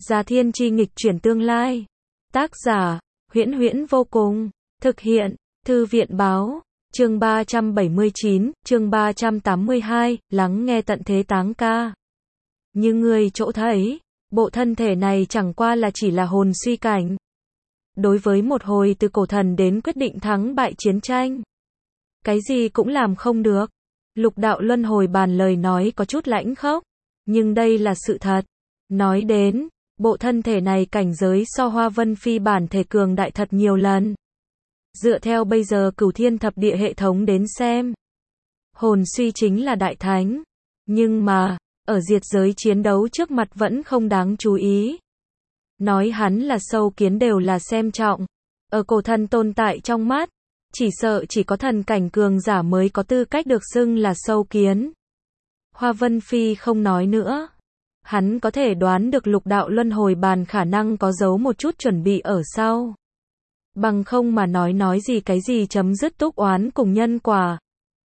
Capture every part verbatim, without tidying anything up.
Già Thiên Chi nghịch chuyển tương lai. Tác giả, Huyễn Huyễn vô cùng. Thực hiện, Thư viện báo. Chương ba trăm bảy mươi chín, chương ba trăm tám mươi hai, lắng nghe tận thế táng ca. Như người chỗ thấy, bộ thân thể này chẳng qua là chỉ là hồn suy cảnh. Đối với một hồi từ cổ thần đến quyết định thắng bại chiến tranh, cái gì cũng làm không được. Lục đạo luân hồi bàn lời nói có chút lãnh khốc, nhưng đây là sự thật. Nói đến, bộ thân thể này cảnh giới so Hoa Vân Phi bản thể cường đại thật nhiều lần. Dựa theo bây giờ Cửu Thiên Thập Địa hệ thống đến xem, hồn suy chính là đại thánh. Nhưng mà, ở diệt giới chiến đấu trước mặt vẫn không đáng chú ý. Nói hắn là sâu kiến đều là xem trọng. Ở cổ thần tồn tại trong mắt, chỉ sợ chỉ có thần cảnh cường giả mới có tư cách được xưng là sâu kiến. Hoa Vân Phi không nói nữa. Hắn có thể đoán được lục đạo luân hồi bàn khả năng có giấu một chút chuẩn bị ở sau. Bằng không mà nói nói gì cái gì chấm dứt túc oán cùng nhân quả.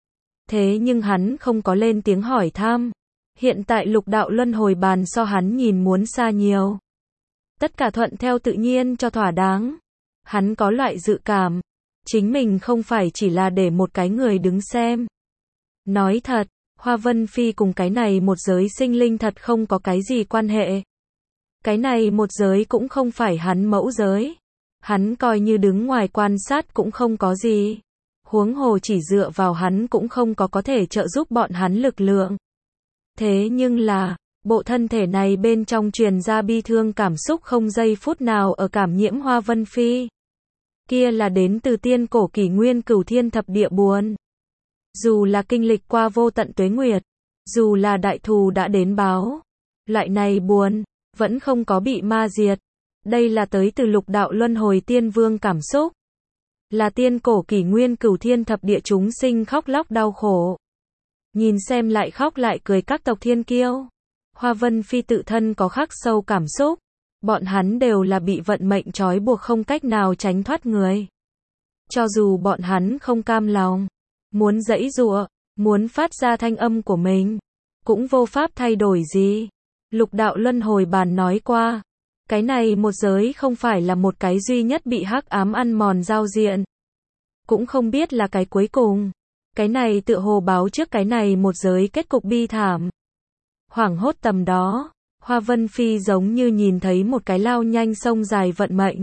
Thế nhưng hắn không có lên tiếng hỏi thăm. Hiện tại lục đạo luân hồi bàn so hắn nhìn muốn xa nhiều. Tất cả thuận theo tự nhiên cho thỏa đáng. Hắn có loại dự cảm. Chính mình không phải chỉ là để một cái người đứng xem. Nói thật, Hoa Vân Phi cùng cái này một giới sinh linh thật không có cái gì quan hệ. Cái này một giới cũng không phải hắn mẫu giới. Hắn coi như đứng ngoài quan sát cũng không có gì. Huống hồ chỉ dựa vào hắn cũng không có có thể trợ giúp bọn hắn lực lượng. Thế nhưng là, bộ thân thể này bên trong truyền ra bi thương cảm xúc không giây phút nào ở cảm nhiễm Hoa Vân Phi. Kia là đến từ tiên cổ kỷ nguyên Cửu Thiên Thập Địa buồn. Dù là kinh lịch qua vô tận tuế nguyệt, dù là đại thù đã đến báo, loại này buồn, vẫn không có bị ma diệt. Đây là tới từ lục đạo luân hồi tiên vương cảm xúc. Là tiên cổ kỷ nguyên Cửu Thiên Thập Địa chúng sinh khóc lóc đau khổ. Nhìn xem lại khóc lại cười các tộc thiên kiêu. Hoa Vân Phi tự thân có khắc sâu cảm xúc. Bọn hắn đều là bị vận mệnh trói buộc không cách nào tránh thoát người. Cho dù bọn hắn không cam lòng, muốn giãy giụa, muốn phát ra thanh âm của mình, cũng vô pháp thay đổi gì. Lục đạo luân hồi bàn nói qua, cái này một giới không phải là một cái duy nhất bị hắc ám ăn mòn giao diện. Cũng không biết là cái cuối cùng. Cái này tựa hồ báo trước cái này một giới kết cục bi thảm. Hoảng hốt tầm đó, Hoa Vân Phi giống như nhìn thấy một cái lao nhanh sông dài vận mệnh.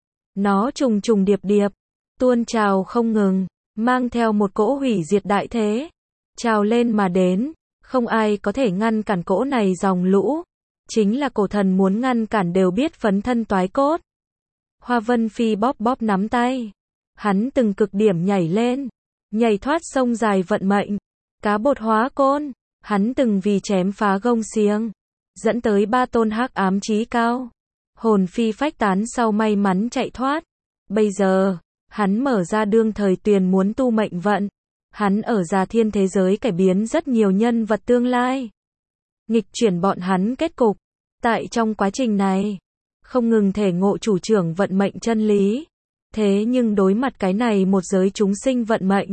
Nó trùng trùng điệp điệp, tuôn trào không ngừng, mang theo một cỗ hủy diệt đại thế. Trào lên mà đến, không ai có thể ngăn cản cỗ này dòng lũ. Chính là cổ thần muốn ngăn cản đều biết phấn thân toái cốt. Hoa Vân Phi bóp bóp nắm tay. Hắn từng cực điểm nhảy lên, nhảy thoát sông dài vận mệnh. Cá bột hóa côn, hắn từng vì chém phá gông xiềng, dẫn tới ba tôn hắc ám chí cao. Hồn phi phách tán sau may mắn chạy thoát. Bây giờ, hắn mở ra đương thời tuyền muốn tu mệnh vận. Hắn ở Già Thiên thế giới cải biến rất nhiều nhân vật tương lai. Nghịch chuyển bọn hắn kết cục. Tại trong quá trình này, không ngừng thể ngộ chủ trưởng vận mệnh chân lý. Thế nhưng đối mặt cái này một giới chúng sinh vận mệnh,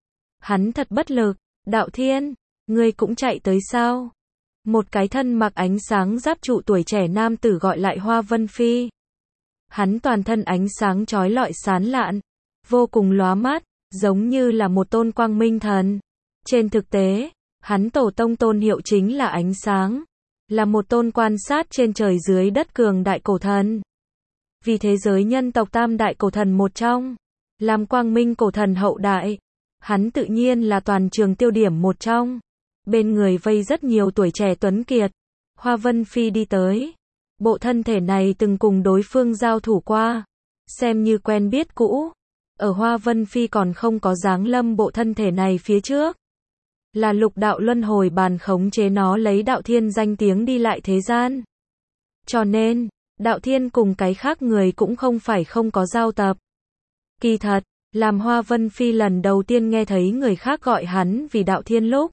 hắn thật bất lực. Đạo Thiên, ngươi cũng chạy tới sao? Một cái thân mặc ánh sáng giáp trụ tuổi trẻ nam tử gọi lại Hoa Vân Phi. Hắn toàn thân ánh sáng chói lọi sáng lạn, vô cùng lóa mắt, giống như là một tôn quang minh thần. Trên thực tế, hắn tổ tông tôn hiệu chính là ánh sáng, là một tôn quan sát trên trời dưới đất cường đại cổ thần. Vì thế giới nhân tộc tam đại cổ thần một trong, làm quang minh cổ thần hậu đại, hắn tự nhiên là toàn trường tiêu điểm một trong. Bên người vây rất nhiều tuổi trẻ tuấn kiệt. Hoa Vân Phi đi tới. Bộ thân thể này từng cùng đối phương giao thủ qua, xem như quen biết cũ. Ở Hoa Vân Phi còn không có giáng lâm bộ thân thể này phía trước, là lục đạo luân hồi bàn khống chế nó lấy đạo thiên danh tiếng đi lại thế gian. Cho nên, đạo thiên cùng cái khác người cũng không phải không có giao tập. Kỳ thật, làm Hoa Vân Phi lần đầu tiên nghe thấy người khác gọi hắn vì đạo thiên lúc,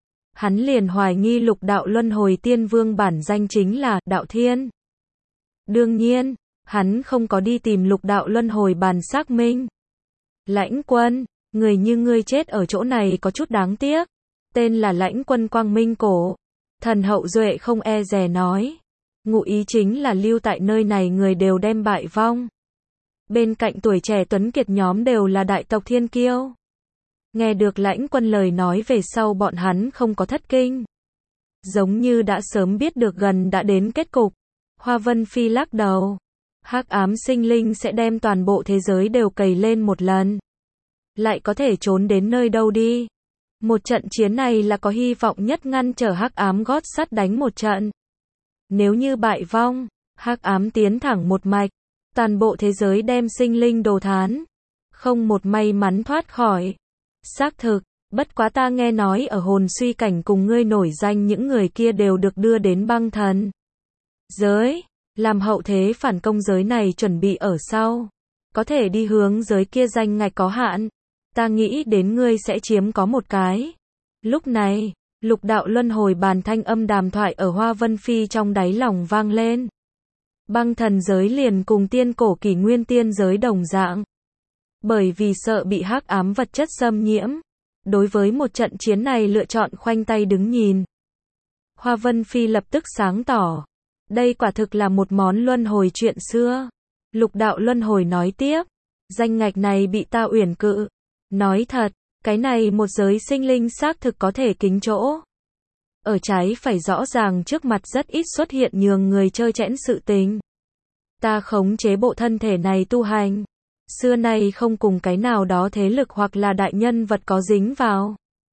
hắn liền hoài nghi lục đạo luân hồi tiên vương bản danh chính là đạo thiên. Đương nhiên, hắn không có đi tìm lục đạo luân hồi bàn xác minh. Lãnh Quân, người như ngươi chết ở chỗ này có chút đáng tiếc. Tên là Lãnh Quân Quang Minh Cổ. Thần hậu duệ không e dè nói. ngụ ý chính là lưu tại nơi này người đều đem bại vong. Bên cạnh tuổi trẻ tuấn kiệt nhóm đều là đại tộc thiên kiêu. Nghe được Lãnh Quân lời nói về sau bọn hắn không có thất kinh. Giống như đã sớm biết được gần đã đến kết cục. Hoa Vân Phi lắc đầu. Hắc ám sinh linh sẽ đem toàn bộ thế giới đều cày lên một lần. Lại có thể trốn đến nơi đâu đi. Một trận chiến này là có hy vọng nhất ngăn trở hắc ám gót sắt đánh một trận. Nếu như bại vong, hắc ám tiến thẳng một mạch, toàn bộ thế giới đem sinh linh đồ thán. Không một may mắn thoát khỏi. Xác thực, bất quá ta nghe nói ở hồn suy cảnh cùng ngươi nổi danh những người kia đều được đưa đến băng thần giới, làm hậu thế phản công giới này chuẩn bị ở sau. Có thể đi hướng giới kia danh ngạch có hạn. Ta nghĩ đến ngươi sẽ chiếm có một cái. Lúc này, lục đạo luân hồi bàn thanh âm đàm thoại ở Hoa Vân Phi trong đáy lòng vang lên. Băng thần giới liền cùng tiên cổ kỷ nguyên tiên giới đồng dạng. Bởi vì sợ bị hắc ám vật chất xâm nhiễm. Đối với một trận chiến này lựa chọn khoanh tay đứng nhìn. Hoa Vân Phi lập tức sáng tỏ. Đây quả thực là một món luân hồi chuyện xưa. Lục đạo luân hồi nói tiếp. Danh ngạch này bị ta uyển cự. Nói thật, cái này một giới sinh linh xác thực có thể kính chỗ. Ở trái phải rõ ràng trước mặt rất ít xuất hiện nhường người chơi chẽn sự tình. Ta khống chế bộ thân thể này tu hành. Xưa nay không cùng cái nào đó thế lực hoặc là đại nhân vật có dính vào.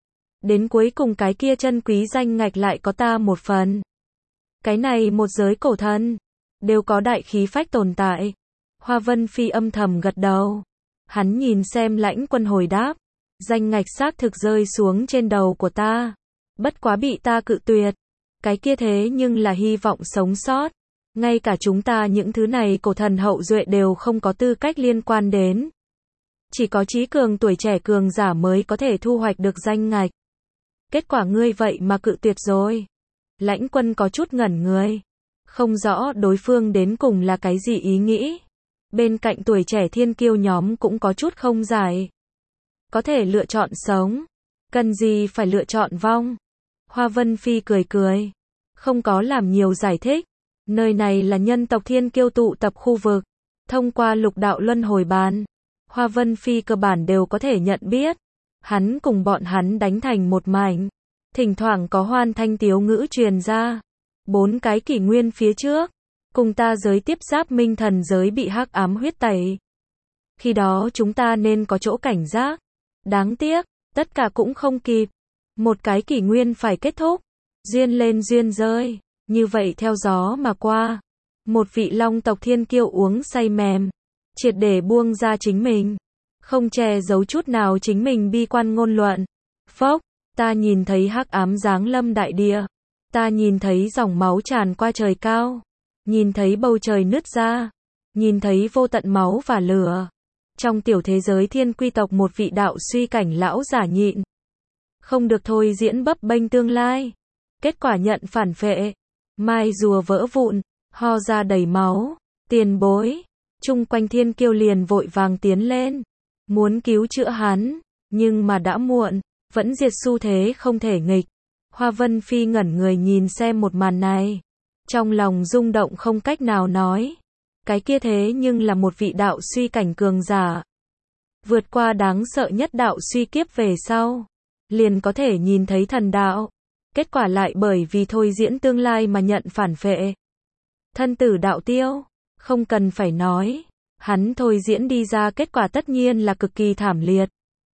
Đến cuối cùng cái kia chân quý danh ngạch lại có ta một phần. Cái này một giới cổ thân, đều có đại khí phách tồn tại. Hoa Vân Phi âm thầm gật đầu. Hắn nhìn xem Lãnh Quân hồi đáp. Danh ngạch xác thực rơi xuống trên đầu của ta. Bất quá bị ta cự tuyệt. Cái kia thế nhưng là hy vọng sống sót. Ngay cả chúng ta những thứ này cổ thần hậu duệ đều không có tư cách liên quan đến. Chỉ có trí cường tuổi trẻ cường giả mới có thể thu hoạch được danh ngạch. Kết quả ngươi vậy mà cự tuyệt rồi. Lãnh Quân có chút ngẩn người. Không rõ đối phương đến cùng là cái gì ý nghĩ. Bên cạnh tuổi trẻ thiên kiêu nhóm cũng có chút không giải. Có thể lựa chọn sống. Cần gì phải lựa chọn vong. Hoa Vân Phi cười cười. Không có làm nhiều giải thích. Nơi này là nhân tộc thiên kiêu tụ tập khu vực. Thông qua lục đạo luân hồi bàn. Hoa Vân Phi cơ bản đều có thể nhận biết. Hắn cùng bọn hắn đánh thành một mảnh. Thỉnh thoảng có hoan thanh tiếu ngữ truyền ra. Bốn cái kỷ nguyên phía trước. Cùng ta giới tiếp giáp minh thần giới bị hắc ám huyết tẩy. Khi đó chúng ta nên có chỗ cảnh giác. Đáng tiếc, tất cả cũng không kịp. Một cái kỷ nguyên phải kết thúc. Duyên lên duyên rơi. Như vậy theo gió mà qua. Một vị long tộc thiên kiêu uống say mềm. Triệt để buông ra chính mình. Không che giấu chút nào chính mình bi quan ngôn luận. Phốc, ta nhìn thấy hắc ám giáng lâm đại địa. Ta nhìn thấy dòng máu tràn qua trời cao. Nhìn thấy bầu trời nứt ra. Nhìn thấy vô tận máu và lửa. Trong tiểu thế giới thiên quy tộc một vị đạo suy cảnh lão giả nhịn. Không được thôi diễn bấp bênh tương lai. Kết quả nhận phản phệ. Mai rùa vỡ vụn. Ho ra đầy máu. Tiền bối. Chung quanh thiên kiêu liền vội vàng tiến lên. Muốn cứu chữa hắn. Nhưng mà đã muộn. Vẫn diệt xu thế không thể nghịch. Hoa Vân Phi ngẩn người nhìn xem một màn này. Trong lòng rung động không cách nào nói. Cái kia thế nhưng là một vị đạo suy cảnh cường giả. Vượt qua đáng sợ nhất đạo suy kiếp về sau. Liền có thể nhìn thấy thần đạo. Kết quả lại bởi vì thôi diễn tương lai mà nhận phản phệ. Thân tử đạo tiêu. Không cần phải nói. Hắn thôi diễn đi ra kết quả tất nhiên là cực kỳ thảm liệt.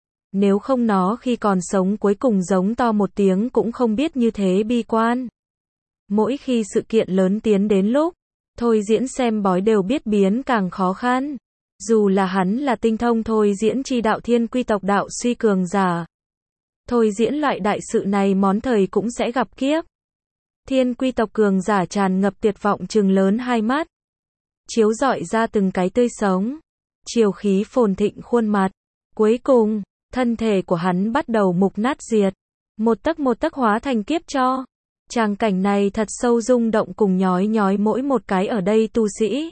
Nếu không nó khi còn sống cuối cùng giống to một tiếng cũng không biết như thế bi quan. Mỗi khi sự kiện lớn tiến đến lúc, thôi diễn xem bói đều biết biến càng khó khăn. Dù là hắn là tinh thông thôi diễn chi đạo thiên quy tộc đạo suy cường giả. Thôi diễn loại đại sự này món thời cũng sẽ gặp kiếp. Thiên quy tộc cường giả tràn ngập tuyệt vọng trừng lớn hai mắt. Chiếu rọi ra từng cái tươi sống. Chiều khí phồn thịnh khuôn mặt. Cuối cùng, thân thể của hắn bắt đầu mục nát diệt. Một tấc một tấc hóa thành kiếp cho. Tràng cảnh này thật sâu rung động cùng nhói nhói mỗi một cái ở đây tu sĩ.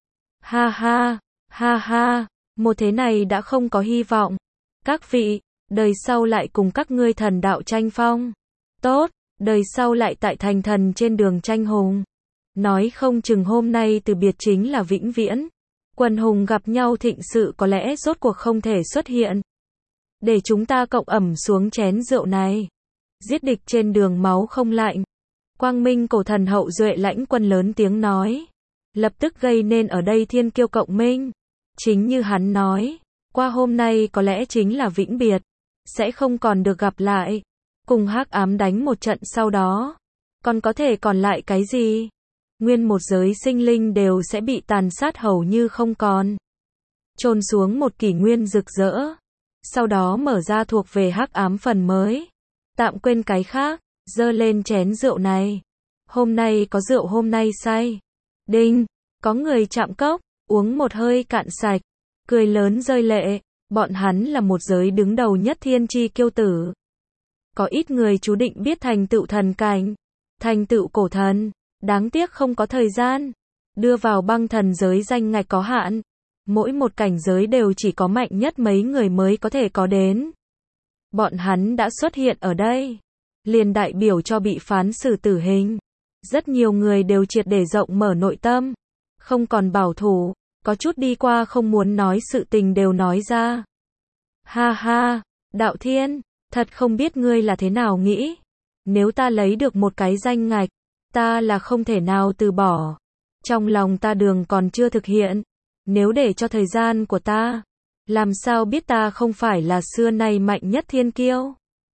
Ha ha, ha ha, một thế này đã không có hy vọng. Các vị, đời sau lại cùng các ngươi thần đạo tranh phong. Tốt, đời sau lại tại thành thần trên đường tranh hùng. Nói không chừng hôm nay từ biệt chính là vĩnh viễn. Quần hùng gặp nhau thịnh sự có lẽ rốt cuộc không thể xuất hiện. Để chúng ta cộng ẩm xuống chén rượu này. Giết địch trên đường máu không lạnh. Quang Minh cổ thần hậu duệ lãnh quân lớn tiếng nói. Lập tức gây nên ở đây thiên kiêu cộng minh. Chính như hắn nói. Qua hôm nay có lẽ chính là vĩnh biệt. Sẽ không còn được gặp lại. Cùng hắc ám đánh một trận sau đó. Còn có thể còn lại cái gì? Nguyên một giới sinh linh đều sẽ bị tàn sát hầu như không còn. Chôn xuống một kỷ nguyên rực rỡ. Sau đó mở ra thuộc về hắc ám phần mới. Tạm quên cái khác, dơ lên chén rượu này. Hôm nay có rượu hôm nay say. Đinh, có người chạm cốc, uống một hơi cạn sạch. Cười lớn rơi lệ, bọn hắn là một giới đứng đầu nhất thiên chi kiêu tử. Có ít người chú định biết thành tựu thần cảnh, thành tựu cổ thần. Đáng tiếc không có thời gian. Đưa vào băng thần giới danh ngạch có hạn. Mỗi một cảnh giới đều chỉ có mạnh nhất mấy người mới có thể có đến. Bọn hắn đã xuất hiện ở đây. Liền đại biểu cho bị phán xử tử hình. Rất nhiều người đều triệt để rộng mở nội tâm. Không còn bảo thủ. Có chút đi qua không muốn nói sự tình đều nói ra. Ha ha, Đạo Thiên, thật không biết ngươi là thế nào nghĩ. Nếu ta lấy được một cái danh ngạch, ta là không thể nào từ bỏ. Trong lòng ta đường còn chưa thực hiện. Nếu để cho thời gian của ta, làm sao biết ta không phải là xưa nay mạnh nhất thiên kiêu.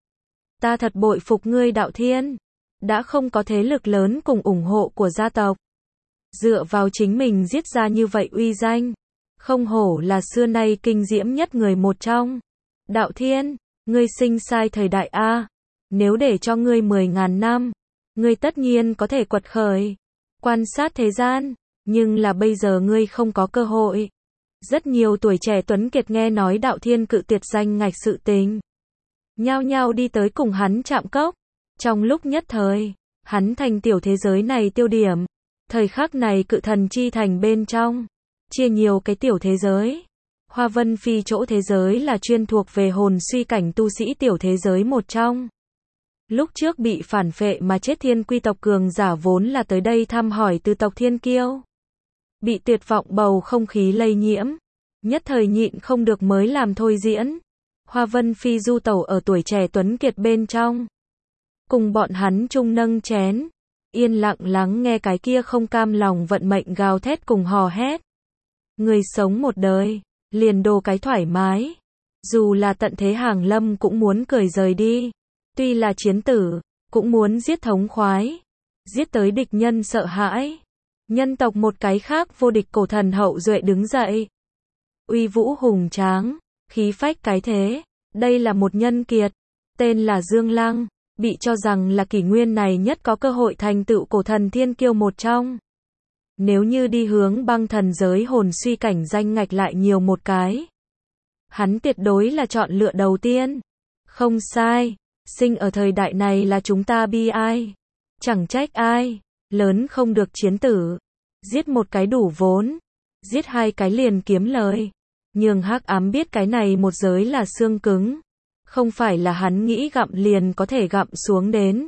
Ta thật bội phục ngươi Đạo Thiên. Đã không có thế lực lớn cùng ủng hộ của gia tộc. Dựa vào chính mình giết ra như vậy uy danh. Không hổ là xưa nay kinh diễm nhất người một trong. Đạo Thiên, ngươi sinh sai thời đại A. Nếu để cho ngươi mười ngàn năm, ngươi tất nhiên có thể quật khởi. Quan sát thế gian. Nhưng là bây giờ ngươi không có cơ hội. Rất nhiều tuổi trẻ tuấn kiệt nghe nói Đạo Thiên cự tuyệt danh ngạch sự tình. Nhao nhao đi tới cùng hắn chạm cốc. Trong lúc nhất thời, hắn thành tiểu thế giới này tiêu điểm. Thời khắc này cự thần chi thành bên trong. Chia nhiều cái tiểu thế giới. Hoa Vân Phi chỗ thế giới là chuyên thuộc về hồn suy cảnh tu sĩ tiểu thế giới một trong. Lúc trước bị phản phệ mà chết thiên quy tộc cường giả vốn là tới đây thăm hỏi từ tộc thiên kiêu. Bị tuyệt vọng bầu không khí lây nhiễm. Nhất thời nhịn không được mới làm thôi diễn. Hoa Vân Phi du tẩu ở tuổi trẻ tuấn kiệt bên trong. Cùng bọn hắn chung nâng chén. Yên lặng lắng nghe cái kia không cam lòng vận mệnh gào thét cùng hò hét. Người sống một đời, liền đồ cái thoải mái. Dù là tận thế hàng lâm cũng muốn cười rời đi. Tuy là chiến tử, cũng muốn giết thống khoái. Giết tới địch nhân sợ hãi. Nhân tộc một cái khác vô địch cổ thần hậu duệ đứng dậy. Uy vũ hùng tráng, khí phách cái thế. Đây là một nhân kiệt, tên là Dương Lăng, bị cho rằng là kỷ nguyên này nhất có cơ hội thành tựu cổ thần thiên kiêu một trong. Nếu như đi hướng băng thần giới hồn suy cảnh danh ngạch lại nhiều một cái. Hắn tuyệt đối là chọn lựa đầu tiên. Không sai, sinh ở thời đại này là chúng ta bi ai. Chẳng trách ai, lớn không được chiến tử. Giết một cái đủ vốn, giết hai cái liền kiếm lời. Nhưng hắc ám biết cái này một giới là xương cứng. Không phải là hắn nghĩ gặm liền có thể gặm xuống đến.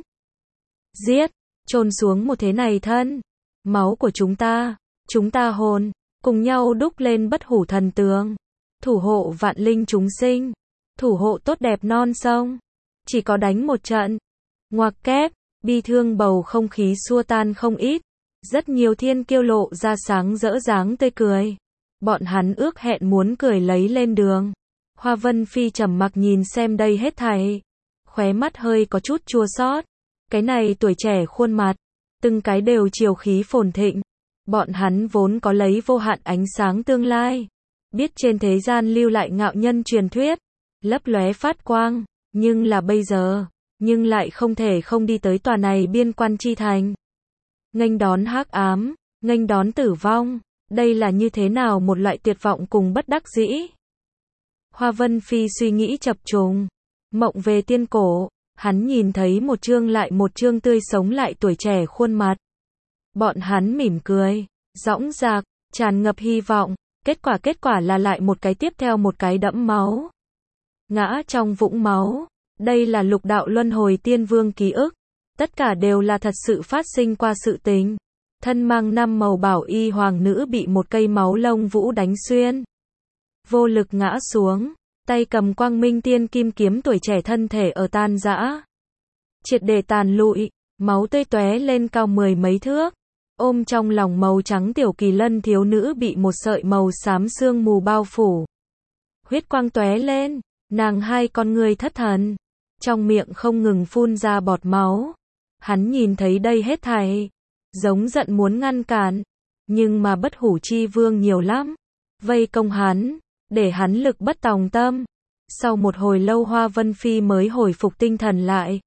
Giết, chôn xuống một thế này thân. Máu của chúng ta, chúng ta hồn, cùng nhau đúc lên bất hủ thần tường. Thủ hộ vạn linh chúng sinh. Thủ hộ tốt đẹp non sông. Chỉ có đánh một trận. Ngoặc kép, bi thương bầu không khí xua tan không ít. Rất nhiều thiên kiêu lộ ra sáng rỡ dáng tươi cười. Bọn hắn ước hẹn muốn cười lấy lên đường. Hoa Vân Phi trầm mặc nhìn xem đây hết thảy. Khóe mắt hơi có chút chua xót. Cái này tuổi trẻ khuôn mặt. Từng cái đều chiều khí phồn thịnh. Bọn hắn vốn có lấy vô hạn ánh sáng tương lai. Biết trên thế gian lưu lại ngạo nhân truyền thuyết. Lấp lóe phát quang. Nhưng là bây giờ. Nhưng lại không thể không đi tới tòa này biên quan chi thành. Nghênh đón hắc ám. Nghênh đón tử vong. Đây là như thế nào một loại tuyệt vọng cùng bất đắc dĩ. Hoa Vân Phi suy nghĩ chập trùng. Mộng về tiên cổ. Hắn nhìn thấy một chương lại một chương tươi sống lại tuổi trẻ khuôn mặt. Bọn hắn mỉm cười, dõng dạc, tràn ngập hy vọng. Kết quả kết quả là lại một cái tiếp theo một cái đẫm máu. Ngã trong vũng máu. Đây là lục đạo luân hồi tiên vương ký ức. Tất cả đều là thật sự phát sinh qua sự tình. thân mang năm màu bảo y hoàng nữ bị một cây máu lông vũ đánh xuyên. Vô lực ngã xuống, tay cầm quang minh tiên kim kiếm tuổi trẻ thân thể ở tan rã. Triệt để tàn lụi, máu tươi tóe lên cao mười mấy thước. Ôm trong lòng màu trắng tiểu kỳ lân thiếu nữ bị một sợi màu xám sương mù bao phủ. Huyết quang tóe lên, nàng hai con người thất thần, trong miệng không ngừng phun ra bọt máu. Hắn nhìn thấy đây hết thảy, giống giận muốn ngăn cản, nhưng mà Bất Hủ Chi Vương nhiều lắm, vây công hắn, để hắn lực bất tòng tâm. Sau một hồi lâu Hoa Vân Phi mới hồi phục tinh thần lại.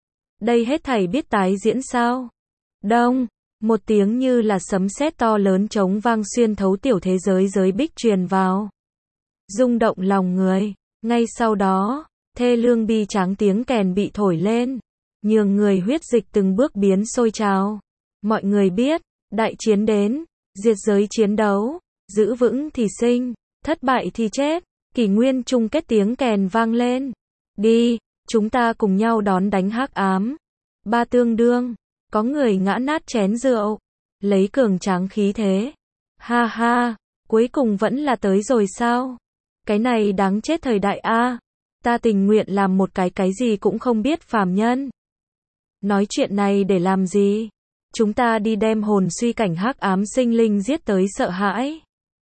Đây hết thảy biết tái diễn sao? Đông, một tiếng như là sấm sét to lớn trống vang xuyên thấu tiểu thế giới giới bích truyền vào, rung động lòng người. Ngay sau đó, thê lương bi tráng tiếng kèn bị thổi lên, nhường người huyết dịch từng bước biến sôi trào. Mọi người biết, đại chiến đến, diệt giới chiến đấu, giữ vững thì sinh, thất bại thì chết. Kỷ nguyên chung kết tiếng kèn vang lên. Đi, chúng ta cùng nhau đón đánh hắc ám. Ba tương đương, có người ngã nát chén rượu, lấy cường tráng khí thế. Ha ha, cuối cùng vẫn là tới rồi sao? Cái này đáng chết thời đại a. Ta tình nguyện làm một cái cái gì cũng không biết phàm nhân. Nói chuyện này để làm gì? Chúng ta đi đem hồn suy cảnh hắc ám sinh linh giết tới sợ hãi.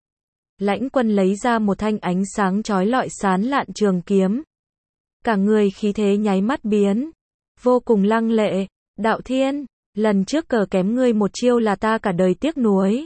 Lãnh Quân lấy ra một thanh ánh sáng chói lọi sán lạn trường kiếm. Cả người khí thế nháy mắt biến, vô cùng lăng lệ. Đạo Thiên, lần trước cờ kém ngươi một chiêu là ta cả đời tiếc nuối.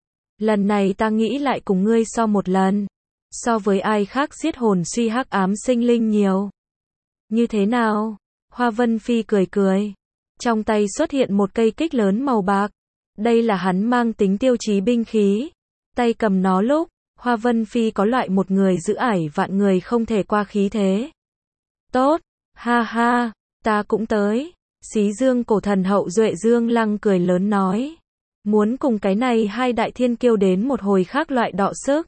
Lần này ta nghĩ lại cùng ngươi so một lần. So với ai khác giết hồn suy hắc ám sinh linh nhiều. Như thế nào? Hoa Vân Phi cười cười. Trong tay xuất hiện một cây kích lớn màu bạc. Đây là hắn mang tính tiêu chí binh khí. Tay cầm nó lúc, Hoa Vân Phi có loại một người giữ ải vạn người không thể qua khí thế. Tốt, ha ha, ta cũng tới. Xí Dương cổ thần hậu duệ Dương Lăng cười lớn nói. Muốn cùng cái này hai đại thiên kiêu đến một hồi khác loại đọ sức.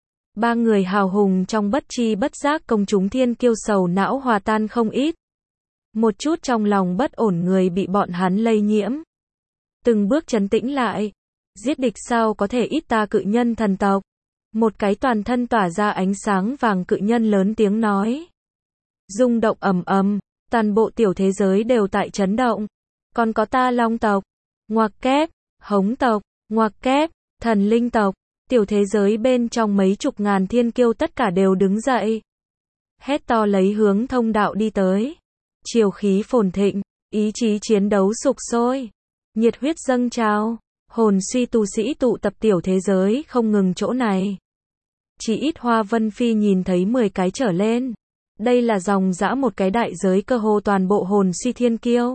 Ba người hào hùng trong bất chi bất giác công chúng thiên kiêu sầu não hòa tan không ít. Một chút trong lòng bất ổn người bị bọn hắn lây nhiễm. Từng bước trấn tĩnh lại. Giết địch sao có thể ít ta cự nhân thần tộc. Một cái toàn thân tỏa ra ánh sáng vàng cự nhân lớn tiếng nói. Rung động ầm ầm, toàn bộ tiểu thế giới đều tại chấn động. Còn có ta Long tộc, ngoặc kép, Hống tộc, ngoặc kép, Thần Linh tộc. Tiểu thế giới bên trong mấy chục ngàn thiên kiêu tất cả đều đứng dậy. Hét to lấy hướng thông đạo đi tới. Chiều khí phồn thịnh, ý chí chiến đấu sục sôi. Nhiệt huyết dâng trào, hồn suy tu sĩ tụ tập tiểu thế giới không ngừng chỗ này. Chỉ ít Hoa Vân Phi nhìn thấy mười cái trở lên. Đây là dòng dã một cái đại giới cơ hồ toàn bộ hồn suy thiên kiêu.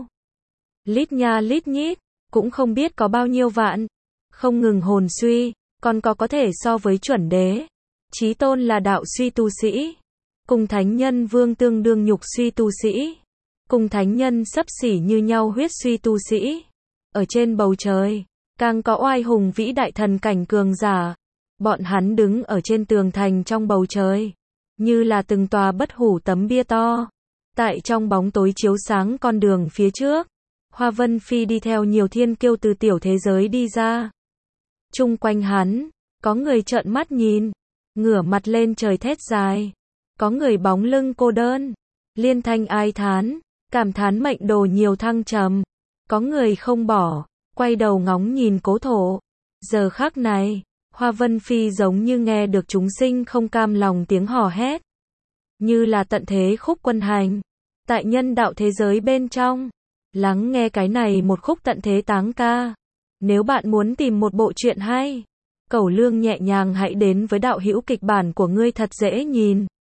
Lít nha lít nhít, cũng không biết có bao nhiêu vạn. Không ngừng hồn suy, còn có có thể so với chuẩn đế. Chí tôn là đạo suy tu sĩ. Cùng thánh nhân vương tương đương nhục suy tu sĩ. Cùng thánh nhân xấp xỉ như nhau huyết suy tu sĩ. Ở trên bầu trời, càng có oai hùng vĩ đại thần cảnh cường giả. Bọn hắn đứng ở trên tường thành trong bầu trời, như là từng tòa bất hủ tấm bia to. Tại trong bóng tối chiếu sáng con đường phía trước, Hoa Vân Phi đi theo nhiều thiên kiêu từ tiểu thế giới đi ra. Chung quanh hắn, có người trợn mắt nhìn, ngửa mặt lên trời thét dài. Có người bóng lưng cô đơn, liên thanh ai thán, cảm thán mệnh đồ nhiều thăng trầm. Có người không bỏ, quay đầu ngóng nhìn cố thổ. Giờ khắc này, Hoa Vân Phi giống như nghe được chúng sinh không cam lòng tiếng hò hét. Như là tận thế khúc quân hành. Tại nhân đạo thế giới bên trong. Lắng nghe cái này một khúc tận thế táng ca. Nếu bạn muốn tìm một bộ truyện hay, Cẩu Lương nhẹ nhàng hãy đến với đạo hữu kịch bản của ngươi thật dễ nhìn.